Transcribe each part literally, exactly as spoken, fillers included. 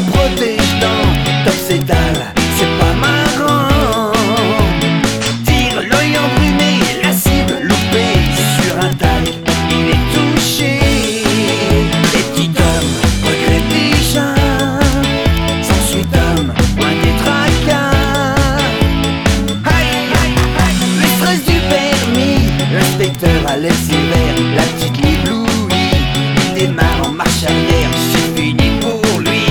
s'en protège dans Tom s'étale, c'est pas marrant. Tire l'œil embrumé, la cible loupée sur un tag, il est touché. Et petit Tom regrette déjà, s'ensuit Tom, loin des tracas. Aïe, aïe, aïe, le stress du permis, l'inspecteur à l'air sévère, la petite l'éblouit, il démarre en marche arrière, c'est fini pour lui.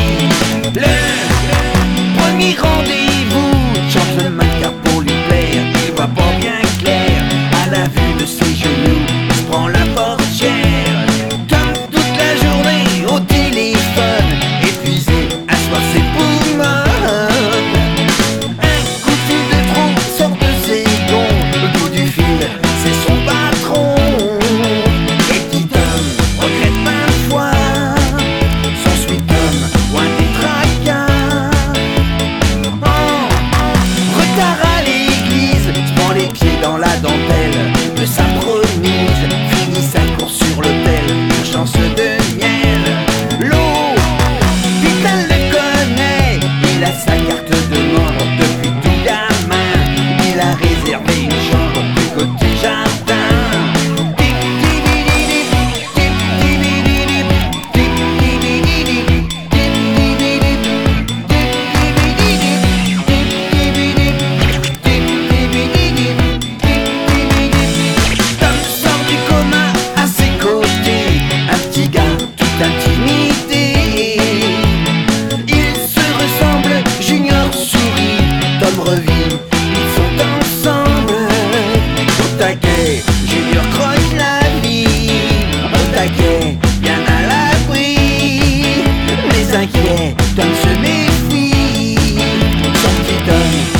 Le premier rendez-vous, gentleman car pour lui plaire, il voit pas bien clair, à la vue de ses genoux, il se prend la portière. Tom toute la journée au téléphone, épuisé, asseoir ses poumons. Un coup de fil de trop sort de ses gonds, le bout du fil, c'est son patron. Et petit Tom regrette parfois, s'ensuit Tom, loin des tracas. Oh, retard à l'église, se prend les pieds dans la dentelle de sa promise, finit sa course sur l'autel, urgence de miel. L'eau, putain le connaît, il a sa carte de membre depuis tout gamin, il a réservé une chambre du côté jardin. Tom sort du coma à ses côtés, un petit gars tout intimidé. Ils se ressemblent, Junior sourit, Tom revit, ils sont ensemble. Au taquet, Junior croque la vie, au taquet, bien à l'abri. Mais inquiet, Tom se méfie, son petit Tom